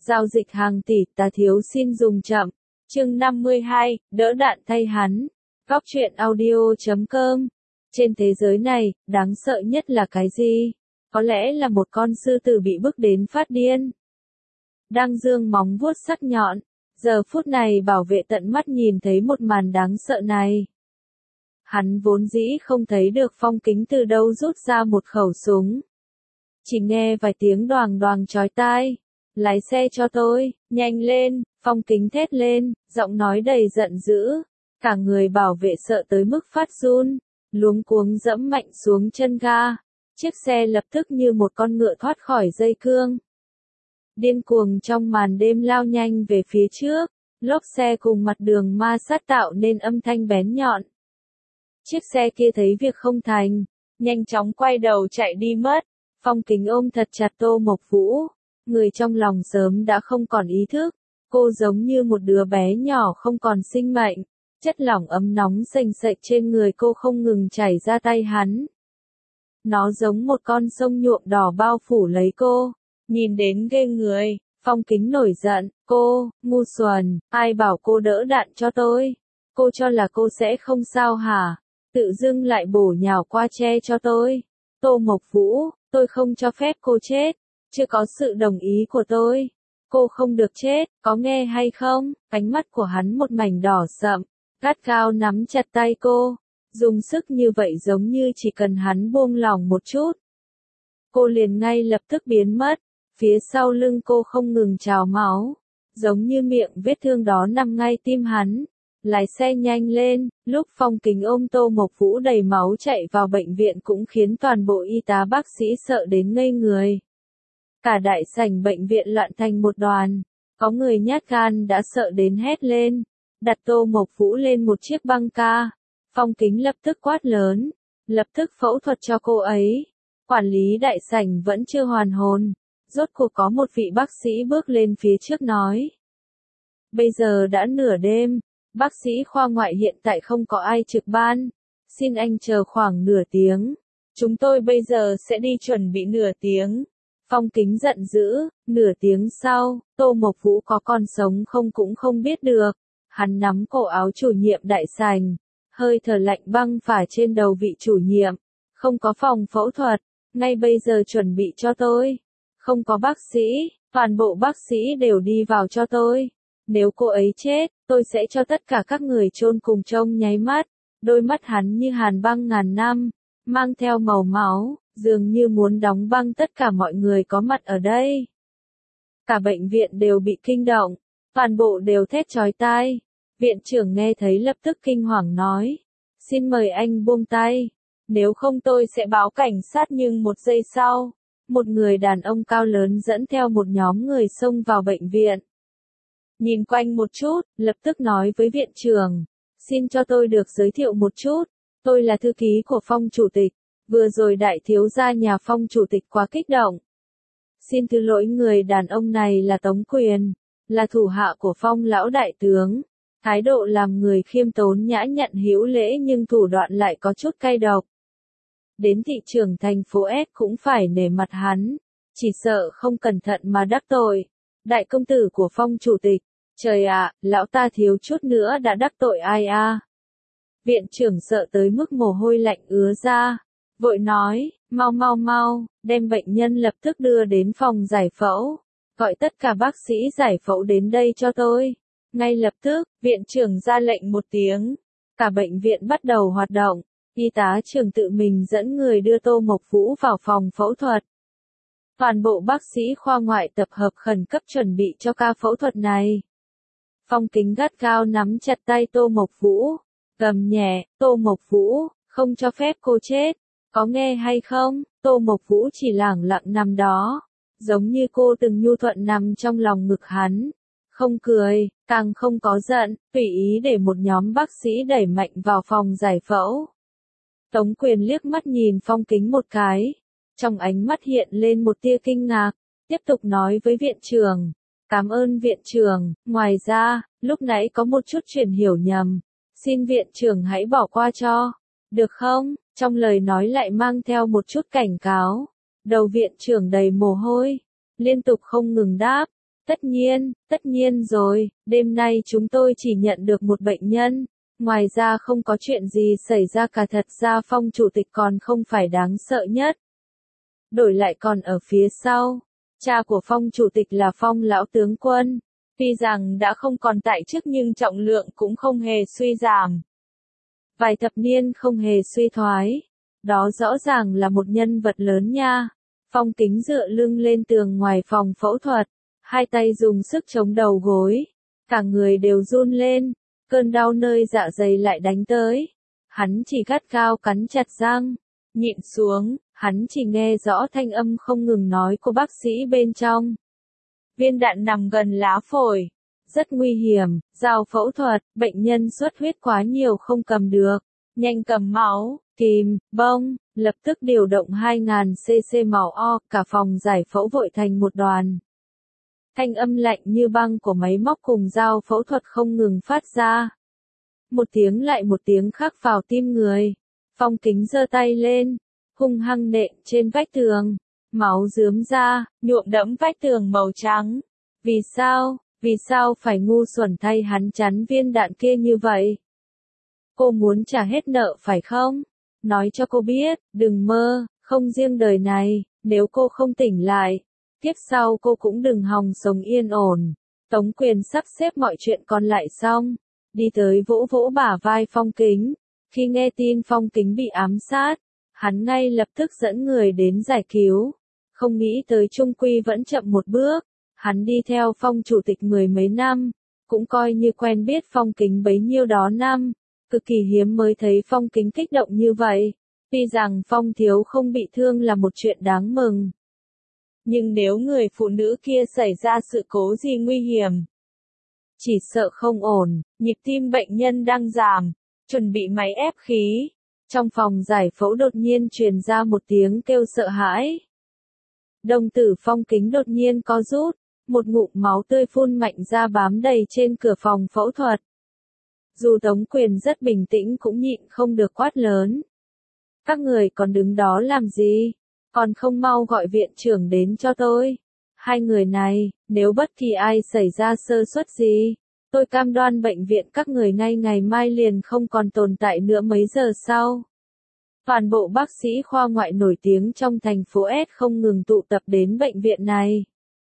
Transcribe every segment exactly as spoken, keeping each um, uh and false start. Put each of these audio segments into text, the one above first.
Giao dịch hàng tỷ, ta thiếu xin dùng chậm. Chương năm mươi hai, đỡ đạn thay hắn. Góc truyện audio chấm com. Trên thế giới này, đáng sợ nhất là cái gì? Có lẽ là một con sư tử bị bức đến phát điên. Đang giương móng vuốt sắc nhọn. Giờ phút này bảo vệ tận mắt nhìn thấy một màn đáng sợ này. Hắn vốn dĩ không thấy được Phong Kính từ đâu rút ra một khẩu súng. Chỉ nghe vài tiếng đoàng đoàng chói tai. Lái xe cho tôi, nhanh lên, Phong Kính thét lên, giọng nói đầy giận dữ. Cả người bảo vệ sợ tới mức phát run, luống cuống dẫm mạnh xuống chân ga. Chiếc xe lập tức như một con ngựa thoát khỏi dây cương. Điên cuồng trong màn đêm lao nhanh về phía trước, lốp xe cùng mặt đường ma sát tạo nên âm thanh bén nhọn. Chiếc xe kia thấy việc không thành, nhanh chóng quay đầu chạy đi mất. Phong Kính ôm thật chặt Tô Mộc Vũ, người trong lòng sớm đã không còn ý thức. Cô giống như một đứa bé nhỏ không còn sinh mệnh, chất lỏng ấm nóng sềnh sệch trên người cô không ngừng chảy ra tay hắn. Nó giống một con sông nhuộm đỏ bao phủ lấy cô, nhìn đến ghê người. Phong Kính nổi giận, cô, ngu xuẩn, ai bảo cô đỡ đạn cho tôi? Cô cho là cô sẽ không sao hả? Tự dưng lại bổ nhào qua che cho tôi. Tô Mộc Vũ, tôi không cho phép cô chết, chưa có sự đồng ý của tôi. Cô không được chết, có nghe hay không? Ánh mắt của hắn một mảnh đỏ sậm, gắt gao nắm chặt tay cô, dùng sức như vậy giống như chỉ cần hắn buông lỏng một chút. Cô liền ngay lập tức biến mất, phía sau lưng cô không ngừng trào máu, giống như miệng vết thương đó nằm ngay tim hắn. Lái xe nhanh lên, lúc Phong Kính ôm Tô Mộc Vũ đầy máu chạy vào bệnh viện cũng khiến toàn bộ y tá bác sĩ sợ đến ngây người. Cả đại sảnh bệnh viện loạn thành một đoàn, có người nhát gan đã sợ đến hét lên, đặt Tô Mộc Vũ lên một chiếc băng ca. Phong Kính lập tức quát lớn, lập tức phẫu thuật cho cô ấy. Quản lý đại sảnh vẫn chưa hoàn hồn, rốt cuộc có một vị bác sĩ bước lên phía trước nói. Bây giờ đã nửa đêm. Bác sĩ khoa ngoại hiện tại không có ai trực ban, xin anh chờ khoảng nửa tiếng. Chúng tôi bây giờ sẽ đi chuẩn bị nửa tiếng. Phong Kính giận dữ, nửa tiếng sau, Tô Mộc Vũ có còn sống không cũng không biết được. Hắn nắm cổ áo chủ nhiệm đại sảnh, hơi thở lạnh băng phả trên đầu vị chủ nhiệm. Không có phòng phẫu thuật, ngay bây giờ chuẩn bị cho tôi. Không có bác sĩ, toàn bộ bác sĩ đều đi vào cho tôi. Nếu cô ấy chết, tôi sẽ cho tất cả các người chôn cùng trong nháy mắt. Đôi mắt hắn như hàn băng ngàn năm, mang theo màu máu, dường như muốn đóng băng tất cả mọi người có mặt ở đây. Cả bệnh viện đều bị kinh động, toàn bộ đều thét chói tai. Viện trưởng nghe thấy lập tức kinh hoàng nói, xin mời anh buông tay, nếu không tôi sẽ báo cảnh sát. Nhưng một giây sau, một người đàn ông cao lớn dẫn theo một nhóm người xông vào bệnh viện. Nhìn quanh một chút, lập tức nói với viện trưởng, xin cho tôi được giới thiệu một chút, tôi là thư ký của Phong chủ tịch, vừa rồi đại thiếu gia nhà Phong chủ tịch quá kích động. Xin thứ lỗi, người đàn ông này là Tống Quyền, là thủ hạ của Phong lão đại tướng, thái độ làm người khiêm tốn nhã nhặn hữu lễ nhưng thủ đoạn lại có chút cay độc. Đến thị trưởng thành phố S cũng phải nể mặt hắn, chỉ sợ không cẩn thận mà đắc tội. Đại công tử của Phong chủ tịch. Trời ạ, lão ta thiếu chút nữa đã đắc tội ai a? Viện trưởng sợ tới mức mồ hôi lạnh ứa ra, vội nói, mau mau mau, đem bệnh nhân lập tức đưa đến phòng giải phẫu, gọi tất cả bác sĩ giải phẫu đến đây cho tôi. Ngay lập tức, viện trưởng ra lệnh một tiếng, cả bệnh viện bắt đầu hoạt động, y tá trưởng tự mình dẫn người đưa Tô Mộc Vũ vào phòng phẫu thuật. Toàn bộ bác sĩ khoa ngoại tập hợp khẩn cấp chuẩn bị cho ca phẫu thuật này. Phong Kính gắt gao nắm chặt tay Tô Mộc Vũ, gầm nhẹ, Tô Mộc Vũ, không cho phép cô chết, có nghe hay không? Tô Mộc Vũ chỉ lẳng lặng nằm đó, giống như cô từng nhu thuận nằm trong lòng ngực hắn, không cười, càng không có giận, tùy ý để một nhóm bác sĩ đẩy mạnh vào phòng giải phẫu. Tống Quyền liếc mắt nhìn Phong Kính một cái, trong ánh mắt hiện lên một tia kinh ngạc, tiếp tục nói với viện trưởng. Cảm ơn viện trưởng, ngoài ra, lúc nãy có một chút chuyện hiểu nhầm, xin viện trưởng hãy bỏ qua cho, được không? Trong lời nói lại mang theo một chút cảnh cáo. Đầu viện trưởng đầy mồ hôi, liên tục không ngừng đáp, Tất nhiên, tất nhiên rồi, đêm nay chúng tôi chỉ nhận được một bệnh nhân, ngoài ra không có chuyện gì xảy ra cả, thật ra Phong chủ tịch còn không phải đáng sợ nhất. Đổi lại còn ở phía sau, cha của Phong chủ tịch là Phong lão tướng quân, tuy rằng đã không còn tại chức nhưng trọng lượng cũng không hề suy giảm. Vài thập niên không hề suy thoái, đó rõ ràng là một nhân vật lớn nha. Phong Kính dựa lưng lên tường ngoài phòng phẫu thuật, hai tay dùng sức chống đầu gối, cả người đều run lên, cơn đau nơi dạ dày lại đánh tới. Hắn chỉ gắt gao cắn chặt răng, nhịn xuống, hắn chỉ nghe rõ thanh âm không ngừng nói của bác sĩ bên trong. Viên đạn nằm gần lá phổi, rất nguy hiểm, giao phẫu thuật, bệnh nhân xuất huyết quá nhiều không cầm được, nhanh cầm máu, kìm, bông, lập tức điều động hai nghìn xê-xê máu O, cả phòng giải phẫu vội thành một đoàn. Thanh âm lạnh như băng của máy móc cùng dao phẫu thuật không ngừng phát ra. Một tiếng lại một tiếng khắc vào tim người. Phong Kính giơ tay lên, hung hăng nện trên vách tường. Máu rướm ra, nhuộm đẫm vách tường màu trắng. Vì sao, vì sao phải ngu xuẩn thay hắn chắn viên đạn kia như vậy? Cô muốn trả hết nợ phải không? Nói cho cô biết, đừng mơ, không riêng đời này, nếu cô không tỉnh lại, kiếp sau cô cũng đừng hòng sống yên ổn. Tống Quyền sắp xếp mọi chuyện còn lại xong, đi tới vỗ vỗ bả vai Phong Kính. Khi nghe tin Phong Kính bị ám sát, hắn ngay lập tức dẫn người đến giải cứu. Không nghĩ tới trung quy vẫn chậm một bước, hắn đi theo Phong chủ tịch mười mấy năm, cũng coi như quen biết Phong Kính bấy nhiêu đó năm, cực kỳ hiếm mới thấy Phong Kính kích động như vậy. Tuy rằng Phong thiếu không bị thương là một chuyện đáng mừng, nhưng nếu người phụ nữ kia xảy ra sự cố gì nguy hiểm, chỉ sợ không ổn. Nhịp tim bệnh nhân đang giảm, chuẩn bị máy ép khí. Trong phòng giải phẫu đột nhiên truyền ra một tiếng kêu sợ hãi. Đồng tử Phong Kính đột nhiên co rút, một ngụm máu tươi phun mạnh ra bám đầy trên cửa phòng phẫu thuật. Dù Tống Quyền rất bình tĩnh cũng nhịn không được quát lớn. Các người còn đứng đó làm gì? Còn không mau gọi viện trưởng đến cho tôi. Hai người này, nếu bất kỳ ai xảy ra sơ suất gì, tôi cam đoan bệnh viện các người ngay ngày mai liền không còn tồn tại nữa. Mấy giờ sau, toàn bộ bác sĩ khoa ngoại nổi tiếng trong thành phố S không ngừng tụ tập đến bệnh viện này.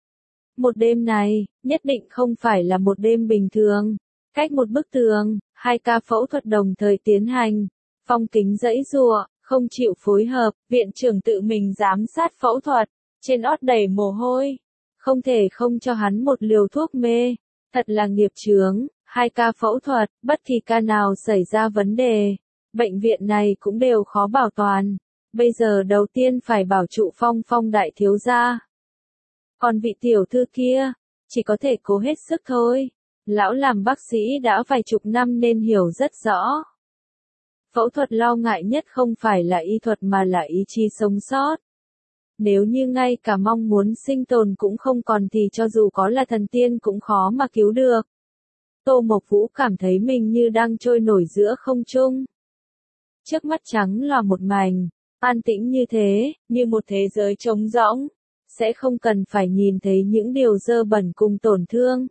Một đêm này, nhất định không phải là một đêm bình thường. Cách một bức tường, hai ca phẫu thuật đồng thời tiến hành. Phong Kính giãy giụa, không chịu phối hợp, viện trưởng tự mình giám sát phẫu thuật, trên ót đầy mồ hôi. Không thể không cho hắn một liều thuốc mê. Thật là nghiệp chướng, hai ca phẫu thuật, bất kỳ ca nào xảy ra vấn đề, bệnh viện này cũng đều khó bảo toàn. Bây giờ đầu tiên phải bảo trụ Phong Phong đại thiếu gia. Còn vị tiểu thư kia, chỉ có thể cố hết sức thôi. Lão làm bác sĩ đã vài chục năm nên hiểu rất rõ. Phẫu thuật lo ngại nhất không phải là y thuật mà là ý chí sống sót. Nếu như ngay cả mong muốn sinh tồn cũng không còn thì cho dù có là thần tiên cũng khó mà cứu được. Tô Mộc Vũ cảm thấy mình như đang trôi nổi giữa không trung. Trước mắt trắng là một mảnh, an tĩnh như thế, như một thế giới trống rỗng, sẽ không cần phải nhìn thấy những điều dơ bẩn cùng tổn thương.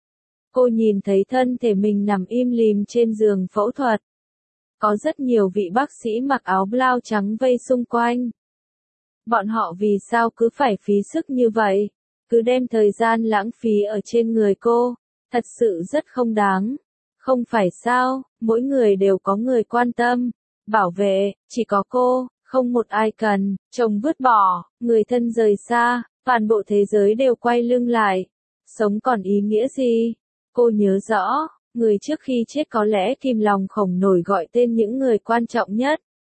Cô nhìn thấy thân thể mình nằm im lìm trên giường phẫu thuật. Có rất nhiều vị bác sĩ mặc áo blau trắng vây xung quanh. Bọn họ vì sao cứ phải phí sức như vậy, cứ đem thời gian lãng phí ở trên người cô, thật sự rất không đáng. Không phải sao, mỗi người đều có người quan tâm, bảo vệ, chỉ có cô, không một ai cần, chồng vứt bỏ, người thân rời xa, toàn bộ thế giới đều quay lưng lại. Sống còn ý nghĩa gì? Cô nhớ rõ, người trước khi chết có lẽ kìm lòng khổng nổi gọi tên những người quan trọng nhất.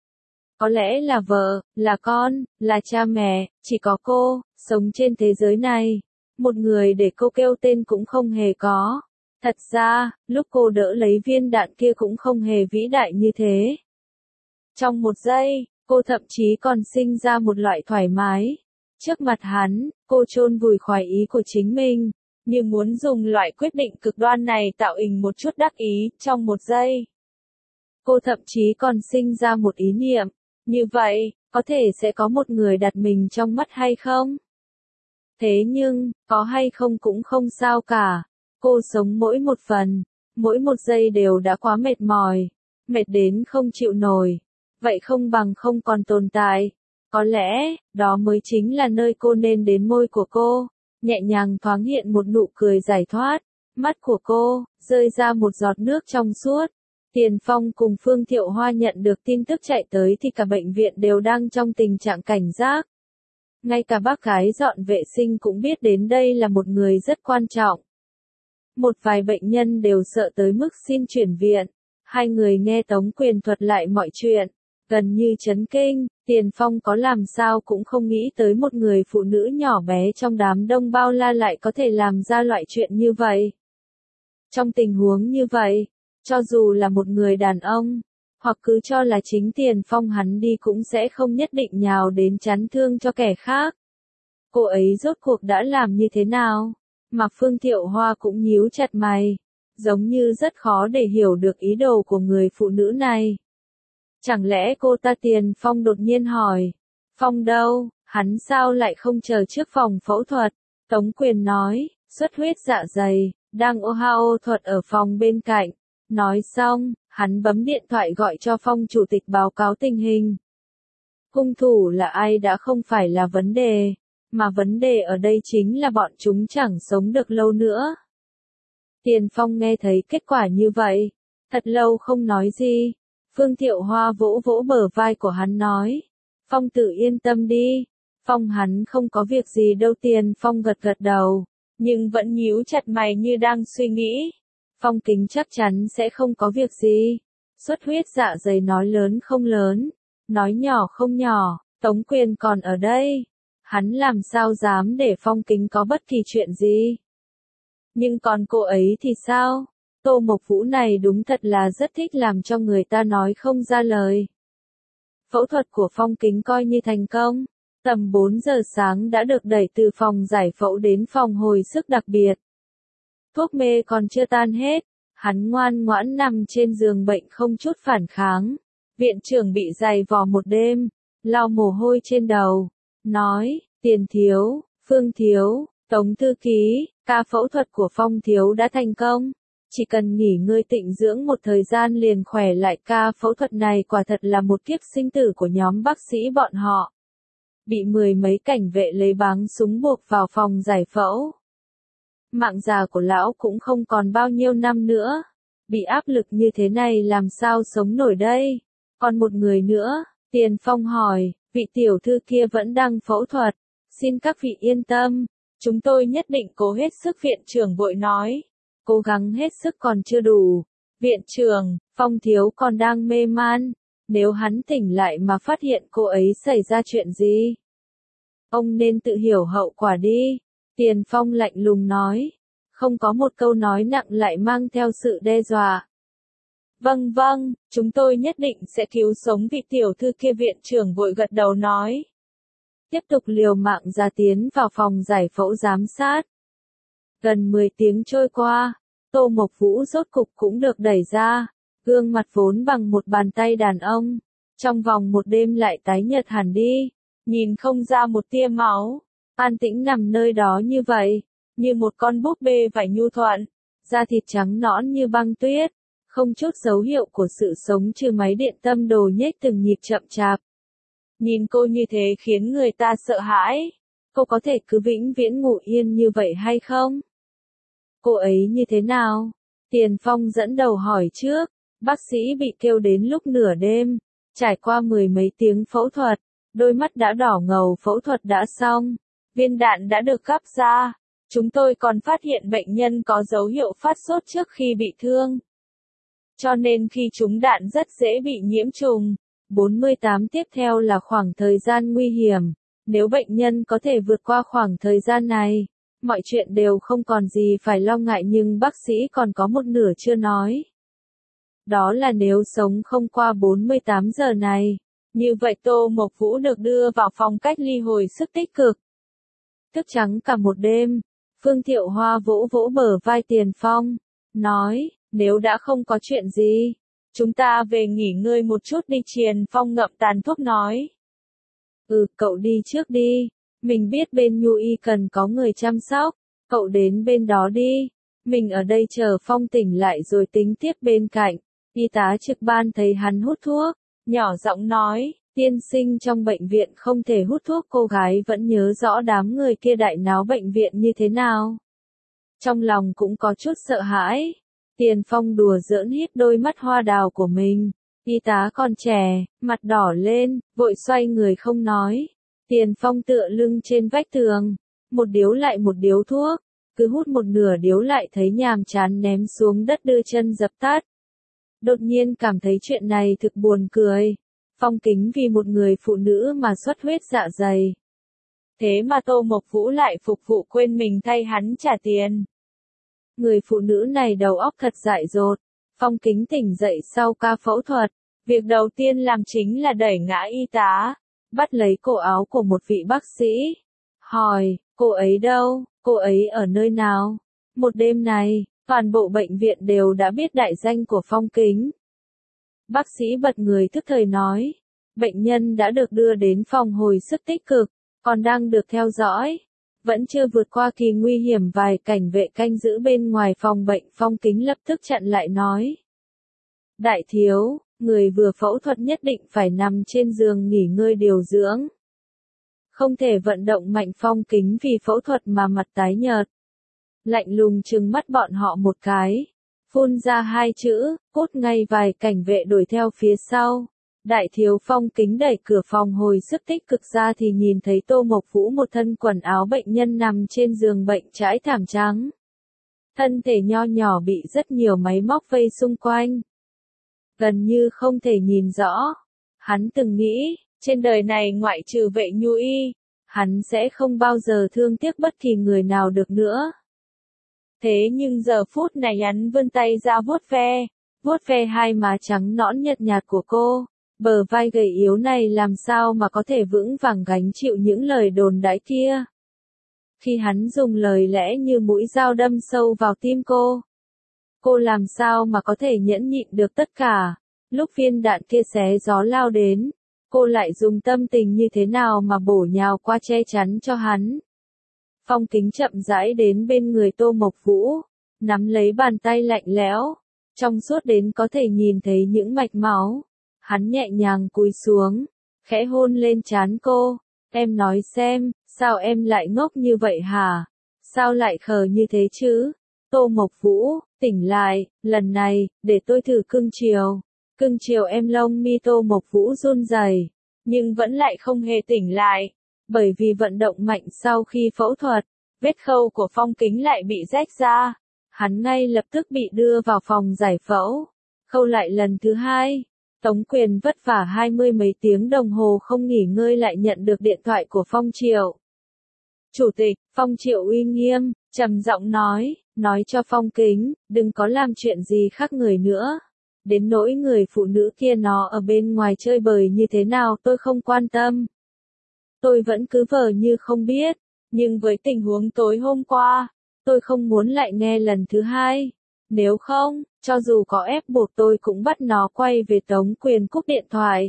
Có lẽ là vợ, là con, là cha mẹ, chỉ có cô, sống trên thế giới này. Một người để cô kêu tên cũng không hề có. Thật ra, lúc cô đỡ lấy viên đạn kia cũng không hề vĩ đại như thế. Trong một giây, cô thậm chí còn sinh ra một loại thoải mái. Trước mặt hắn, cô chôn vùi khoái ý của chính mình, như muốn dùng loại quyết định cực đoan này tạo hình một chút đắc ý. Trong một giây, cô thậm chí còn sinh ra một ý niệm, như vậy, có thể sẽ có một người đặt mình trong mắt hay không? Thế nhưng, có hay không cũng không sao cả. Cô sống mỗi một phần, mỗi một giây đều đã quá mệt mỏi, mệt đến không chịu nổi. Vậy không bằng không còn tồn tại. Có lẽ, đó mới chính là nơi cô nên đến. Môi của cô, nhẹ nhàng thoáng hiện một nụ cười giải thoát. Mắt của cô, rơi ra một giọt nước trong suốt. Tiền Phong cùng Phương Thiệu Hoa nhận được tin tức chạy tới thì cả bệnh viện đều đang trong tình trạng cảnh giác. Ngay cả bác gái dọn vệ sinh cũng biết đến đây là một người rất quan trọng. Một vài bệnh nhân đều sợ tới mức xin chuyển viện. Hai người nghe Tống Quyền thuật lại mọi chuyện, gần như chấn kinh. Tiền Phong có làm sao cũng không nghĩ tới một người phụ nữ nhỏ bé trong đám đông bao la lại có thể làm ra loại chuyện như vậy. Trong tình huống như vậy, cho dù là một người đàn ông, hoặc cứ cho là chính Tiền Phong hắn đi cũng sẽ không nhất định nhào đến chắn thương cho kẻ khác. Cô ấy rốt cuộc đã làm như thế nào? Mà Phương Thiệu Hoa cũng nhíu chặt mày, giống như rất khó để hiểu được ý đồ của người phụ nữ này. Chẳng lẽ cô ta Tiền Phong đột nhiên hỏi, Phong đâu, hắn sao lại không chờ trước phòng phẫu thuật? Tống Quyền nói, xuất huyết dạ dày, đang ô ha ô thuật ở phòng bên cạnh. Nói xong, hắn bấm điện thoại gọi cho Phong chủ tịch báo cáo tình hình. Hung thủ là ai đã không phải là vấn đề, mà vấn đề ở đây chính là bọn chúng chẳng sống được lâu nữa. Tiền Phong nghe thấy kết quả như vậy, thật lâu không nói gì. Phương Thiệu Hoa vỗ vỗ bờ vai của hắn nói, Phong tự yên tâm đi, Phong hắn không có việc gì đâu. Tiền Phong gật gật đầu, nhưng vẫn nhíu chặt mày như đang suy nghĩ. Phong Kính chắc chắn sẽ không có việc gì. Xuất huyết dạ dày nói lớn không lớn, nói nhỏ không nhỏ, Tống Quyền còn ở đây. Hắn làm sao dám để Phong Kính có bất kỳ chuyện gì. Nhưng còn cô ấy thì sao? Tô Mộc Vũ này đúng thật là rất thích làm cho người ta nói không ra lời. Phẫu thuật của Phong Kính coi như thành công. Tầm bốn giờ sáng đã được đẩy từ phòng giải phẫu đến phòng hồi sức đặc biệt. Thuốc mê còn chưa tan hết, hắn ngoan ngoãn nằm trên giường bệnh không chút phản kháng. Viện trưởng bị giày vò một đêm, lau mồ hôi trên đầu, nói, Tiền thiếu, Phương thiếu, Tống thư ký, ca phẫu thuật của Phong thiếu đã thành công. Chỉ cần nghỉ ngơi tịnh dưỡng một thời gian liền khỏe lại. Ca phẫu thuật này quả thật là một kiếp sinh tử của nhóm bác sĩ bọn họ. Bị mười mấy cảnh vệ lấy báng súng buộc vào phòng giải phẫu. Mạng già của lão cũng không còn bao nhiêu năm nữa. Bị áp lực như thế này làm sao sống nổi đây? Còn một người nữa, Tiền Phong hỏi, vị tiểu thư kia vẫn đang phẫu thuật. Xin các vị yên tâm, chúng tôi nhất định cố hết sức. Viện trưởng vội nói, cố gắng hết sức còn chưa đủ. Viện trưởng, Phong thiếu còn đang mê man. Nếu hắn tỉnh lại mà phát hiện cô ấy xảy ra chuyện gì, ông nên tự hiểu hậu quả đi. Tiền Phong lạnh lùng nói, không có một câu nói nặng lại mang theo sự đe dọa. Vâng vâng, chúng tôi nhất định sẽ cứu sống vị tiểu thư kia. Viện trưởng vội gật đầu nói. Tiếp tục liều mạng ra tiến vào phòng giải phẫu giám sát. Gần mười tiếng trôi qua, Tô Mộc Vũ rốt cục cũng được đẩy ra. Gương mặt vốn bằng một bàn tay đàn ông, trong vòng một đêm lại tái nhợt hẳn đi, nhìn không ra một tia máu, an tĩnh nằm nơi đó như vậy, như một con búp bê vải nhu thuận, da thịt trắng nõn như băng tuyết, không chút dấu hiệu của sự sống trừ máy điện tâm đồ nhếch từng nhịp chậm chạp. Nhìn cô như thế khiến người ta sợ hãi. Cô có thể cứ vĩnh viễn ngủ yên như vậy hay không? Cô ấy như thế nào? Tiền Phong dẫn đầu hỏi trước. Bác sĩ bị kêu đến lúc nửa đêm, trải qua mười mấy tiếng phẫu thuật, đôi mắt đã đỏ ngầu. Phẫu thuật đã xong, viên đạn đã được gắp ra. Chúng tôi còn phát hiện bệnh nhân có dấu hiệu phát sốt trước khi bị thương. Cho nên khi trúng đạn rất dễ bị nhiễm trùng. bốn mươi tám tiếp theo là khoảng thời gian nguy hiểm. Nếu bệnh nhân có thể vượt qua khoảng thời gian này, mọi chuyện đều không còn gì phải lo ngại. Nhưng bác sĩ còn có một nửa chưa nói. Đó là nếu sống không qua bốn mươi tám giờ này, như vậy Tô Mộc Vũ được đưa vào phòng cách ly hồi sức tích cực. Thức trắng cả một đêm, Phương Thiệu Hoa vỗ vỗ bờ vai Tiền Phong, nói, nếu đã không có chuyện gì, chúng ta về nghỉ ngơi một chút đi. Tiền Phong ngậm tàn thuốc nói. Ừ, cậu đi trước đi, Mình biết bên Nhu Y cần có người chăm sóc, cậu đến bên đó đi. Mình ở đây chờ Phong tỉnh lại rồi tính tiếp bên cạnh. Y tá trực ban thấy hắn hút thuốc, nhỏ giọng nói, tiên sinh trong bệnh viện không thể hút thuốc. Cô gái vẫn nhớ rõ đám người kia đại náo bệnh viện như thế nào. Trong lòng cũng có chút sợ hãi. Tiền Phong đùa giỡn hít đôi mắt hoa đào của mình. Y tá còn trẻ, mặt đỏ lên, vội xoay người không nói. Tiền Phong tựa lưng trên vách tường, một điếu lại một điếu thuốc, cứ hút một nửa điếu lại thấy nhàm chán ném xuống đất đưa chân dập tắt. Đột nhiên cảm thấy chuyện này thực buồn cười. Phong Kính vì một người phụ nữ mà xuất huyết dạ dày. Thế mà Tô Mộc Vũ lại phục vụ quên mình thay hắn trả tiền. Người phụ nữ này đầu óc thật dại dột. Phong Kính tỉnh dậy sau ca phẫu thuật. Việc đầu tiên làm chính là đẩy ngã y tá, bắt lấy cổ áo của một vị bác sĩ. Hỏi, cô ấy đâu, cô ấy ở nơi nào? Một đêm này, toàn bộ bệnh viện đều đã biết đại danh của Phong Kính. Bác sĩ bật người tức thời nói, bệnh nhân đã được đưa đến phòng hồi sức tích cực, còn đang được theo dõi. Vẫn chưa vượt qua kỳ nguy hiểm. Vài cảnh vệ canh giữ bên ngoài phòng bệnh. Phong Kính lập tức chặn lại nói. Đại thiếu, người vừa phẫu thuật nhất định phải nằm trên giường nghỉ ngơi điều dưỡng. Không thể vận động mạnh. Phong Kính vì phẫu thuật mà mặt tái nhợt. Lạnh lùng trừng mắt bọn họ một cái. Phun ra hai chữ, cút ngay. Vài cảnh vệ đuổi theo phía sau. Đại thiếu. Phong Kính đẩy cửa phòng hồi sức tích cực ra thì nhìn thấy Tô Mộc Vũ một thân quần áo bệnh nhân nằm trên giường bệnh trải thảm trắng. Thân thể nho nhỏ bị rất nhiều máy móc vây xung quanh. Gần như không thể nhìn rõ. Hắn từng nghĩ, trên đời này ngoại trừ Vệ Nhu Y, hắn sẽ không bao giờ thương tiếc bất kỳ người nào được nữa. Thế nhưng giờ phút này hắn vươn tay ra vuốt ve, vuốt ve hai má trắng nõn nhợt nhạt của cô. Bờ vai gầy yếu này làm sao mà có thể vững vàng gánh chịu những lời đồn đãi kia. Khi hắn dùng lời lẽ như mũi dao đâm sâu vào tim cô. Cô làm sao mà có thể nhẫn nhịn được tất cả. Lúc viên đạn kia xé gió lao đến, cô lại dùng tâm tình như thế nào mà bổ nhào qua che chắn cho hắn. Phong Kính chậm rãi đến bên người Tô Mộc Vũ, nắm lấy bàn tay lạnh lẽo, trong suốt đến có thể nhìn thấy những mạch máu. Hắn nhẹ nhàng cúi xuống, khẽ hôn lên trán cô. Em nói xem, sao em lại ngốc như vậy hả? Sao lại khờ như thế chứ? Tô Mộc Vũ, tỉnh lại, lần này, để tôi thử cưng chiều. Cưng chiều em. Lông mi Tô Mộc Vũ run rẩy, nhưng vẫn lại không hề tỉnh lại. Bởi vì vận động mạnh sau khi phẫu thuật, vết khâu của Phong Kính lại bị rách ra. Hắn ngay lập tức bị đưa vào phòng giải phẫu. Khâu lại lần thứ hai. Tống Quyền vất vả hai mươi mấy tiếng đồng hồ không nghỉ ngơi lại nhận được điện thoại của Phong Triệu. Chủ tịch, Phong Triệu uy nghiêm, trầm giọng nói, nói cho Phong Kính, đừng có làm chuyện gì khác người nữa. Đến nỗi người phụ nữ kia nó ở bên ngoài chơi bời như thế nào tôi không quan tâm. Tôi vẫn cứ vờ như không biết, nhưng với tình huống tối hôm qua, tôi không muốn lại nghe lần thứ hai. Nếu không, cho dù có ép buộc tôi cũng bắt nó quay về. Tống Quyền cúp điện thoại.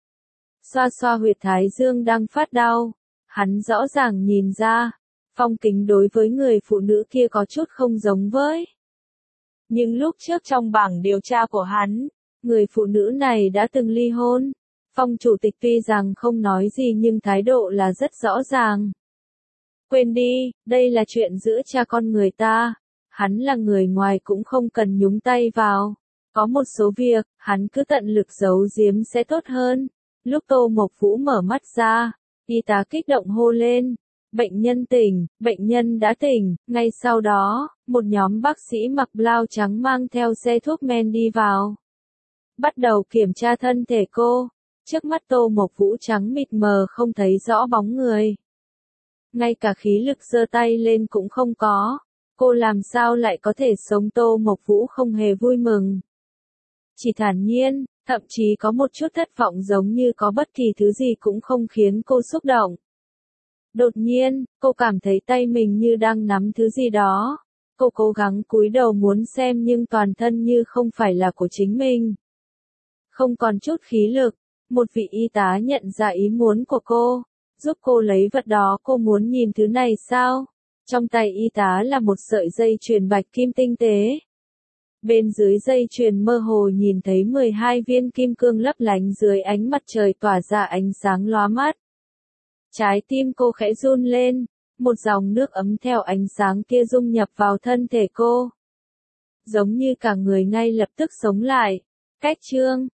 Xoa xoa huyệt thái dương đang phát đau. Hắn rõ ràng nhìn ra, Phong Kính đối với người phụ nữ kia có chút không giống với. Nhưng lúc trước trong bảng điều tra của hắn, người phụ nữ này đã từng ly hôn. Phong chủ tịch tuy rằng không nói gì nhưng thái độ là rất rõ ràng. Quên đi, đây là chuyện giữa cha con người ta. Hắn là người ngoài cũng không cần nhúng tay vào. Có một số việc, hắn cứ tận lực giấu giếm sẽ tốt hơn. Lúc Tô Mộc Vũ mở mắt ra, y tá kích động hô lên. Bệnh nhân tỉnh, bệnh nhân đã tỉnh. Ngay sau đó, một nhóm bác sĩ mặc blau trắng mang theo xe thuốc men đi vào. Bắt đầu kiểm tra thân thể cô. Trước mắt Tô Mộc Vũ trắng mịt mờ không thấy rõ bóng người. Ngay cả khí lực giơ tay lên cũng không có. Cô làm sao lại có thể sống? Tô Mộc Vũ không hề vui mừng. Chỉ thản nhiên, thậm chí có một chút thất vọng, giống như có bất kỳ thứ gì cũng không khiến cô xúc động. Đột nhiên, cô cảm thấy tay mình như đang nắm thứ gì đó. Cô cố gắng cúi đầu muốn xem nhưng toàn thân như không phải là của chính mình. Không còn chút khí lực. Một vị y tá nhận ra ý muốn của cô. Giúp cô lấy vật đó, cô muốn nhìn thứ này sao? Trong tay y tá là một sợi dây chuyền bạch kim tinh tế. Bên dưới dây chuyền mơ hồ nhìn thấy mười hai viên kim cương lấp lánh dưới ánh mặt trời tỏa ra ánh sáng lóa mắt. Trái tim cô khẽ run lên, một dòng nước ấm theo ánh sáng kia dung nhập vào thân thể cô. Giống như cả người ngay lập tức sống lại. Cách chương